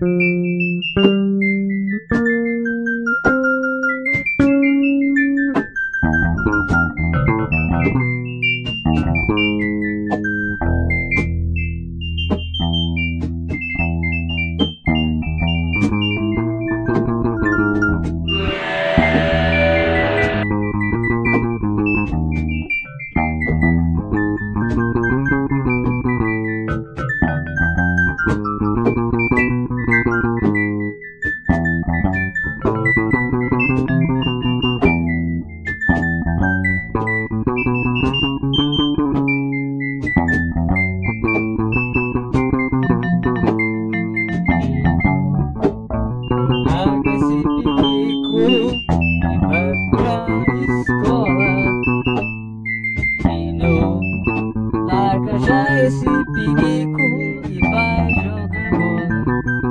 Esse pinico e vai jogar bola.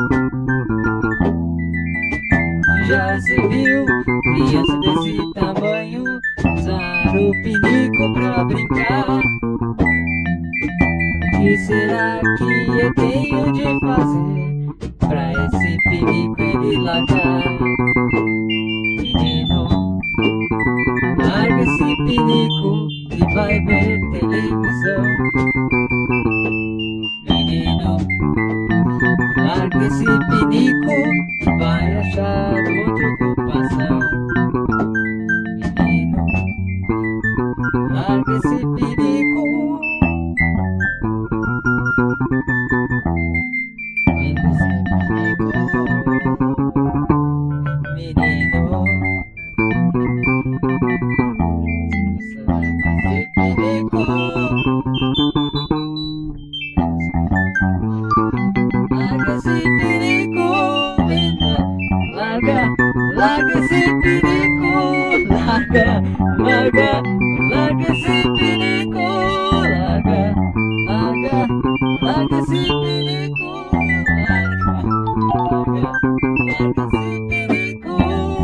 Já se viu criança desse tamanho usar o pinico pra brincar? O que será que eu tenho de fazer pra esse pinico ele largar? Menino, larga esse pinico e vai ver televisão. Menino, larga esse pinico e vai achar outra ocupação. Menino, larga esse pinico. Menino, larga esse pinico, larga esse pinico, larga esse pinico, larga esse pinico, larga esse pinico.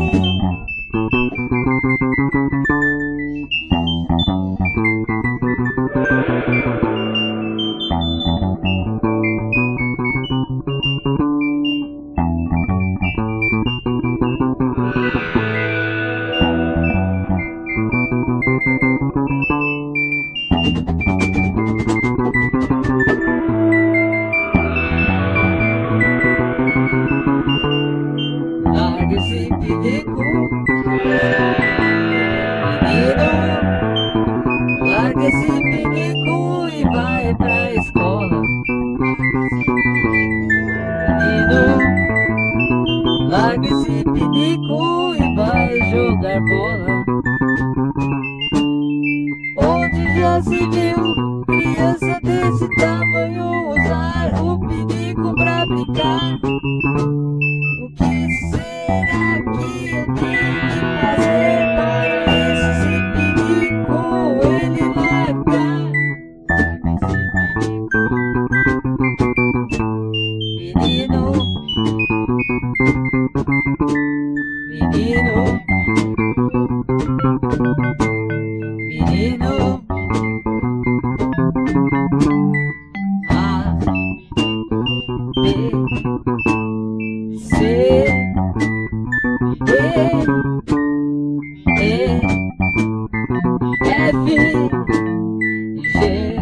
Larga esse pinico, menino, larga esse pinico e vai pra escola. Menino, larga esse pinico e vai jogar bola. Onde já se viu criança desse tamanho usar o pinico pra brincar? O que será que eu tenho que fazer para esse pinico ele largar? Menino, menino, menino, A, B, C, D, E, F, G,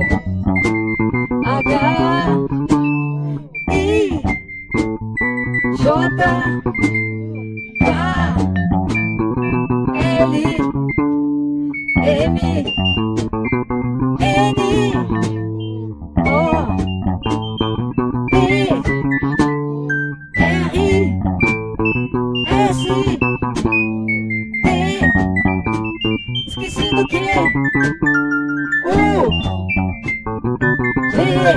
H, I, J, K, L, M, N, O, P, R, S, T, esqueci do que? U, V,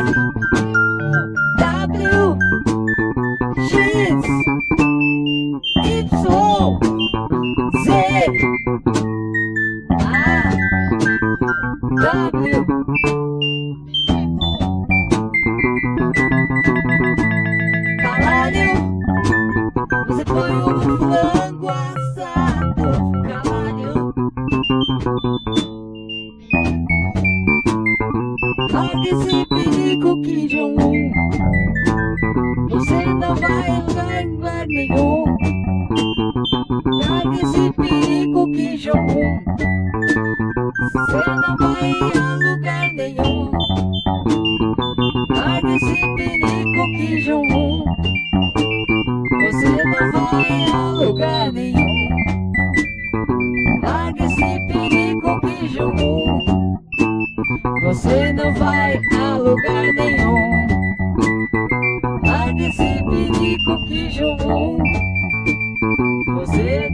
W, X, Y, Z, A, W. Caralho, você foi um frango assado, caralho. Larga esse pinico, Kim Jong-un. Você não vai a lugar nenhum. Larga esse perigo que jogou. Você não vai a lugar nenhum. Larga esse perigo que jogou. Você não vai a lugar nenhum. Larga esse perigo que jogou. Você não vai a lugar nenhum. Larga esse perigo que jogou. Você